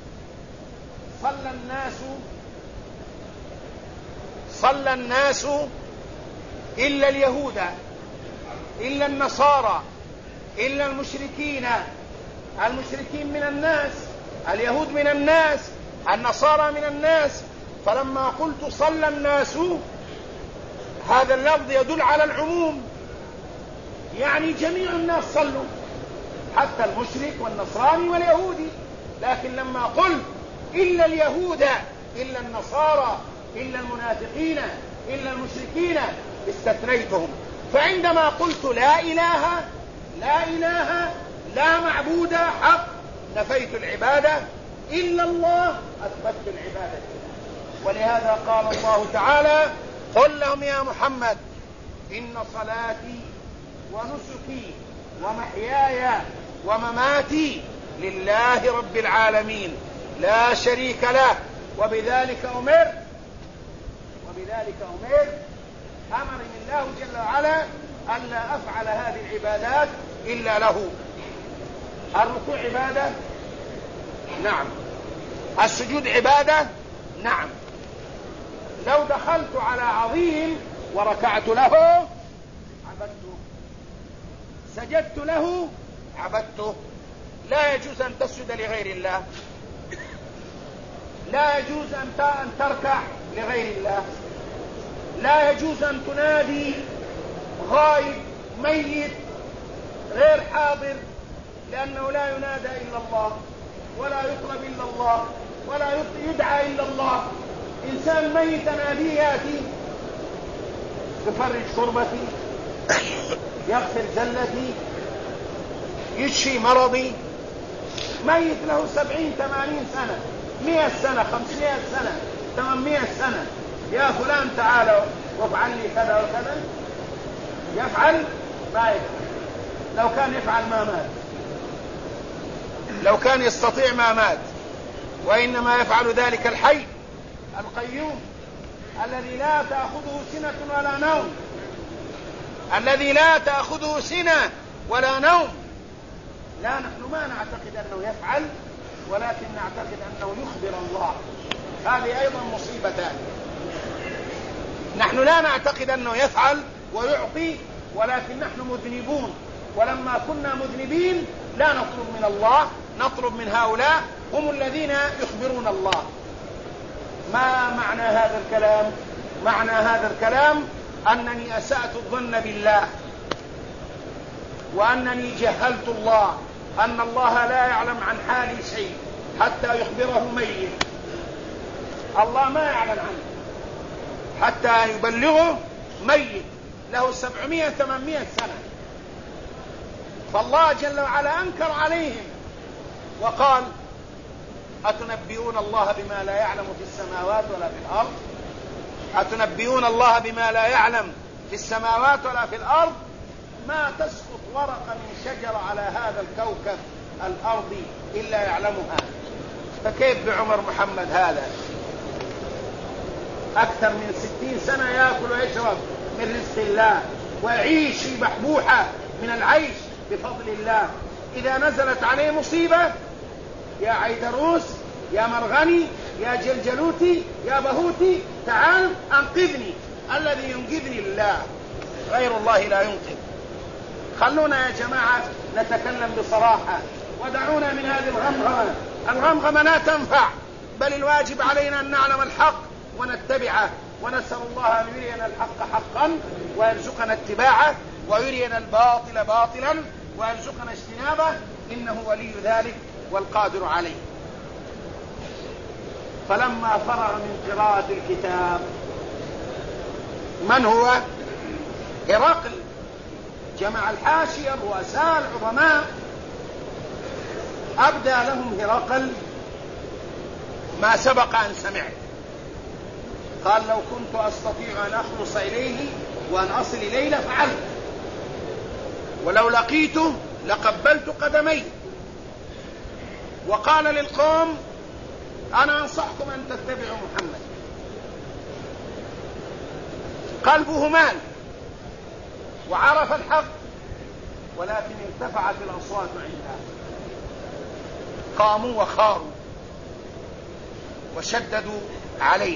صلى الناس إلا اليهود، إلا النصارى، إلا المشركين. المشركين من الناس، اليهود من الناس، النصارى من الناس. فلما قلت صلى الناس هذا اللفظ يدل على العموم، يعني جميع الناس صلوا، حتى المشرك والنصراني واليهودي. لكن لما قلت إلا اليهود إلا النصارى إلا المنافقين إلا المشركين استثنيتهم. فعندما قلت لا إله لا معبود حق نفيت العبادة إلا الله، أثبتت العبادة لله. ولهذا قال الله تعالى: قل لهم يا محمد إن صلاتي ونسكي ومحياي ومماتي لله رب العالمين لا شريك له وبذلك أمرت أمرني الله جل وعلا ألا أفعل هذه العبادات إلا له. الركوع عبادة؟ نعم. السجود عبادة؟ نعم. لو دخلت على عظيم وركعت له عبدته، سجدت له عبدته. لا يجوز أن تسجد لغير الله، لا يجوز أن تركع لغير الله، لا يجوز أن تنادي غائب ميت غير حاضر، لأنه لا ينادى إلا الله ولا يطلب إلا الله ولا يدعى إلا الله. إنسان ميت ناديه يأتي يفرج كربتي، يغفر زلتي، يشفي مرضي. ميت له 70 80 سنة 100 سنة 500 سنة 800 سنة، يا فلان تعال وافعل لي كذا وكذا، يفعل؟ ما يفعل. لو كان يفعل ما مات، لو كان يستطيع ما مات. وإنما يفعل ذلك الحي القيوم الذي لا تأخذه سنة ولا نوم، الذي لا تأخذه سنة ولا نوم. لا، نحن ما نعتقد أنه يفعل، ولكن نعتقد أنه يخبر الله. هذه أيضا مصيبتان. نحن لا نعتقد أنه يفعل ويعطي، ولكن نحن مذنبون، ولما كنا مذنبين لا نطلب من الله، نطلب من هؤلاء هم الذين يخبرون الله. ما معنى هذا الكلام؟ معنى هذا الكلام أنني أسأت الظن بالله، وأنني جهلت الله، أن الله لا يعلم عن حالي شيء حتى يخبره ميت. الله ما يعلم عنه حتى يبلغه ميت له 700 800 سنة. فالله جل وعلا أنكر عليهم وقال: أتنبئون الله بما لا يعلم في السماوات ولا في الأرض؟ أتنبئون الله بما لا يعلم في السماوات ولا في الأرض؟ ما تسقط ورقة من شجرة على هذا الكوكب الأرضي إلا يعلمها. فكيف بعمر محمد هذا أكثر من 60 سنة يأكل ويشرب من رزق الله ويعيش في بحبوحة من العيش بفضل الله، إذا نزلت عليه مصيبة: يا عيدروس، يا مرغني، يا جلجلوتي، يا بهوتي، تعال أنقذني. الذي ينقذني الله، غير الله لا ينقذ. خلونا يا جماعة نتكلم بصراحة، ودعونا من هذه الغمغمة. الغمغمة لا تنفع، بل الواجب علينا أن نعلم الحق ونتبعه، ونسأل الله أن يرينا الحق حقا ويرزقنا اتباعه، ويرينا الباطل باطلا ويرزقنا اجتنابه، إنه ولي ذلك والقادر عليه. فلما فرغ من قراءة الكتاب، من هو؟ هرقل، جمع الحاشية الرؤساء العظماء، أبدى لهم هرقل ما سبق أن سمعت. قال: لو كنت أستطيع أن أخلص إليه وأن أصل إليه لفعلت، ولو لقيته لقبلت قدميه. وقال للقوم: أنا أنصحكم أن تتبعوا محمد. قلبه مال وعرف الحق، ولكن ارتفعت الأصوات عندها، قاموا وخاروا وشددوا عليه،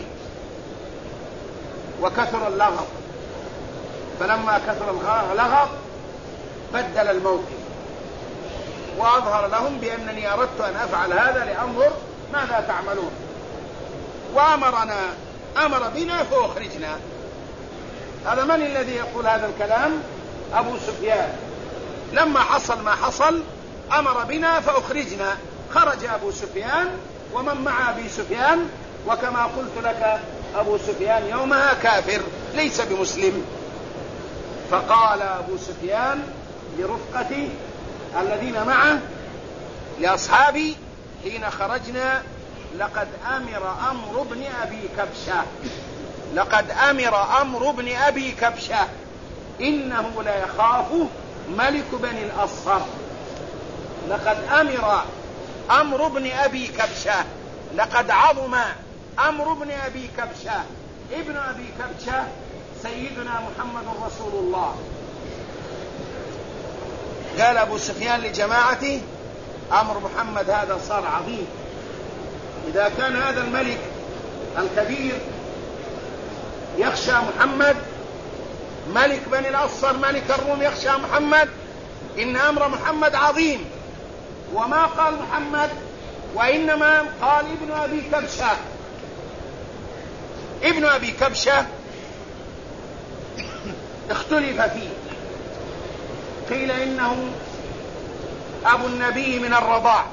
وكثر اللغط. فلما كثر اللغط بدل الموقف، وأظهر لهم بأنني أردت أن أفعل هذا لأنظر ماذا تعملون، وأمر بنا فأخرجنا. هذا من الذي يقول هذا الكلام؟ أبو سفيان. لما حصل ما حصل أمر بنا فأخرجنا. خرج أبو سفيان ومن مع أبي سفيان، وكما قلت لك أبو سفيان يومها كافر ليس بمسلم. فقال أبو سفيان لرفقته الذين معه لأصحابي حين خرجنا: لقد أمر أمر بن أبي كبشة، لقد أمر أمر بن أبي كبشة إنه لا يخاف ملك بني الأصفر. لقد أمر أمر بن أبي كبشة، لقد عظم أمر بن أبي كبشة. ابن أبي كبشة سيدنا محمد رسول الله. قال أبو سفيان لجماعته: أمر محمد هذا صار عظيم. إذا كان هذا الملك الكبير يخشى محمد، ملك بني الأصفر ملك الروم يخشى محمد، إن أمر محمد عظيم. وما قال محمد، وإنما قال ابن أبي كبشة. ابن أبي كبشة اختلف فيه، قيل إنه أبو النبي من الرضاع،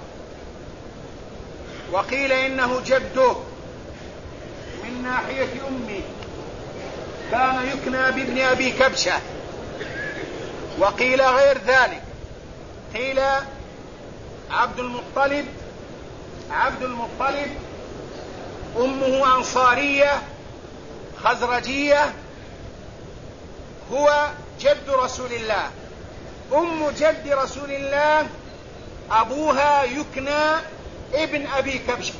وقيل إنه جده من ناحية أمه كان يكنى بابن أبي كبشة، وقيل غير ذلك. قيل عبد المطلب أمه أنصارية خزرجية، هو جد رسول الله. أم جد رسول الله أبوها يكنى ابن أبي كبشة،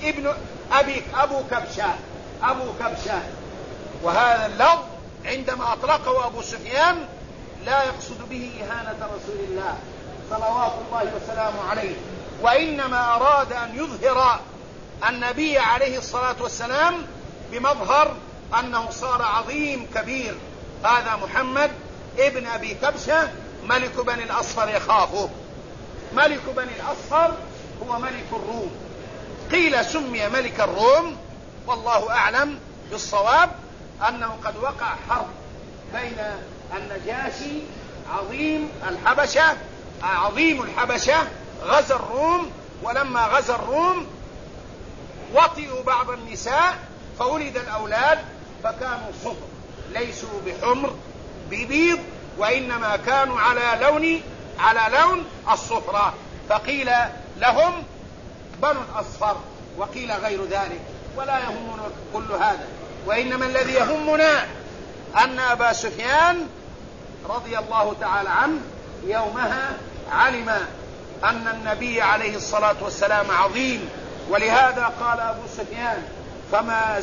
أبو كبشة. وهذا اللفظ عندما أطلقه أبو سفيان لا يقصد به إهانة رسول الله صلوات الله وسلامه عليه، وإنما أراد أن يظهر النبي عليه الصلاة والسلام بمظهر أنه صار عظيم كبير. هذا محمد ابن أبي كبشة ملك بني الأصفر يخافه. ملك بني الأصفر هو ملك الروم. قيل سمي ملك الروم، والله أعلم بالصواب، أنه قد وقع حرب بين النجاشي عظيم الحبشة غزا الروم، ولما غزا الروم وطئوا بعض النساء فولد الأولاد فكانوا صفر، ليسوا بحمر ببيض، وإنما كانوا على لون الصفرة، فقيل لهم بنو الأصفر، وقيل غير ذلك، ولا يهمنا كل هذا. وإنما الذي يهمنا أن أبا سفيان رضي الله تعالى عنه يومها علم أن النبي عليه الصلاة والسلام عظيم، ولهذا قال أبو سفيان: فما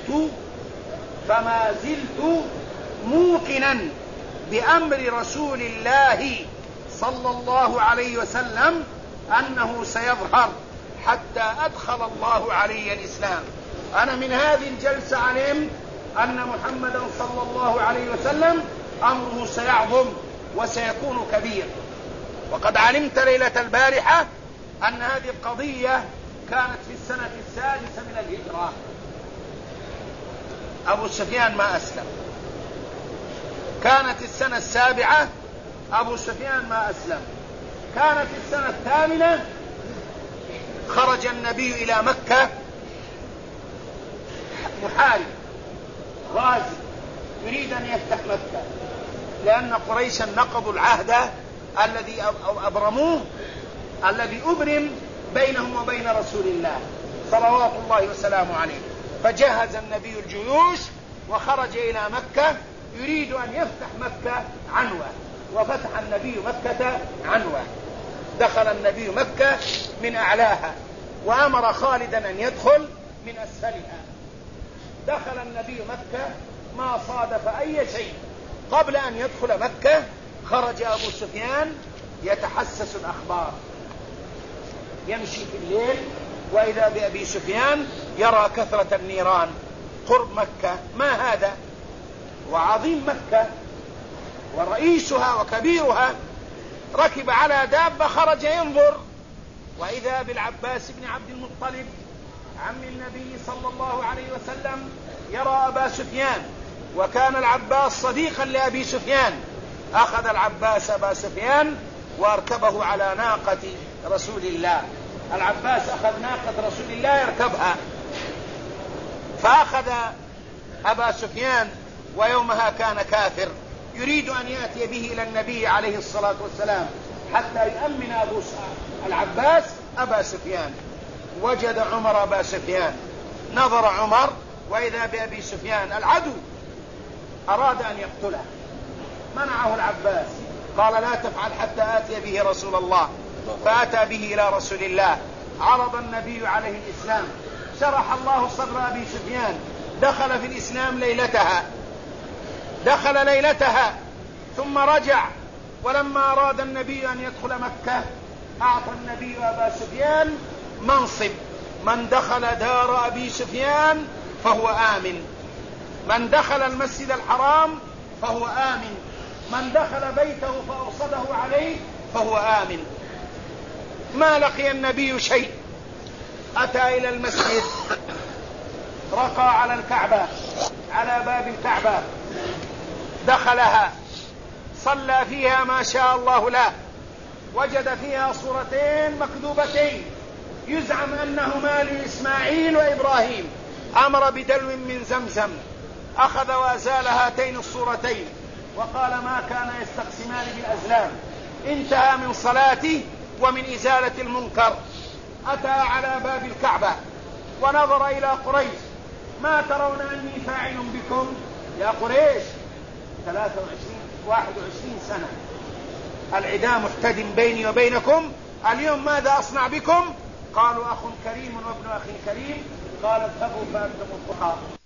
زلت موقنا بأمر رسول الله صلى الله عليه وسلم أنه سيظهر حتى أدخل الله علي الإسلام. أنا من هذه الجلسة علم أن محمدا صلى الله عليه وسلم أمره سيعظم وسيكون كبير. وقد علمت ليلة البارحة أن هذه القضية كانت في السنة 6 من الهجرة. أبو سفيان ما أسلم. كانت السنة 7 أبو سفيان ما أسلم. كانت السنة 8 خرج النبي إلى مكة محارب غازي يريد أن يفتح مكة، لأن قريشا نقضوا العهد الذي أبرموه، الذي أبرم بينهم وبين رسول الله صلوات الله وسلامه عليه. فجهز النبي الجيوش وخرج إلى مكة يريد أن يفتح مكة عنوة، وفتح النبي مكة عنوة. دخل النبي مكة من أعلاها، وأمر خالدا أن يدخل من أسفلها. دخل النبي مكة ما صادف أي شيء. قبل أن يدخل مكة خرج أبو سفيان يتحسس الأخبار، يمشي في الليل وإذا بأبي سفيان يرى كثرة النيران قرب مكة. ما هذا؟ وعظيم مكة ورئيسها وكبيرها، ركب على دابة خرج ينظر، وإذا بالعباس بن عبد المطلب عم النبي صلى الله عليه وسلم يرى أبا سفيان وكان العباس صديقا لأبي سفيان. أخذ العباس أبا سفيان واركبه على ناقة رسول الله. العباس أخذ ناقة رسول الله يركبها، فأخذ أبا سفيان ويومها كان كافر يريد أن يأتي به إلى النبي عليه الصلاة والسلام حتى يؤمن العباس أبا سفيان. وجد عمر أبا سفيان، نظر عمر وإذا بأبي سفيان العدو، أراد أن يقتله، منعه العباس، قال لا تفعل حتى آتي به رسول الله. فأتى به إلى رسول الله، عرض النبي عليه الإسلام، شرح الله صدر أبي سفيان، دخل في الإسلام ليلتها ثم رجع. ولما أراد النبي أن يدخل مكة أعطى النبي أبا سفيان منصب: من دخل دار أبي سفيان فهو آمن، من دخل المسجد الحرام فهو آمن، من دخل بيته فأرصده عليه فهو آمن. ما لقي النبي شيء، أتى إلى المسجد، رقى على الكعبة، على باب الكعبة، دخلها، صلى فيها ما شاء الله له، وجد فيها صورتين مكذوبتين يزعم أنهما لإسماعيل وإبراهيم. أمر بدلو من زمزم، أخذ وأزال هاتين الصورتين وقال ما كان يستقسمان بالأزلام. انتهى من صلاته ومن إزالة المنكر، أتى على باب الكعبة ونظر إلى قريش: ما ترون أني فاعل بكم يا قريش؟ 21 سنة العداء محتدم بيني وبينكم، اليوم ماذا أصنع بكم؟ قالوا أخ كريم وابن أخي كريم. قال اذهبوا فأنتم الطحاء.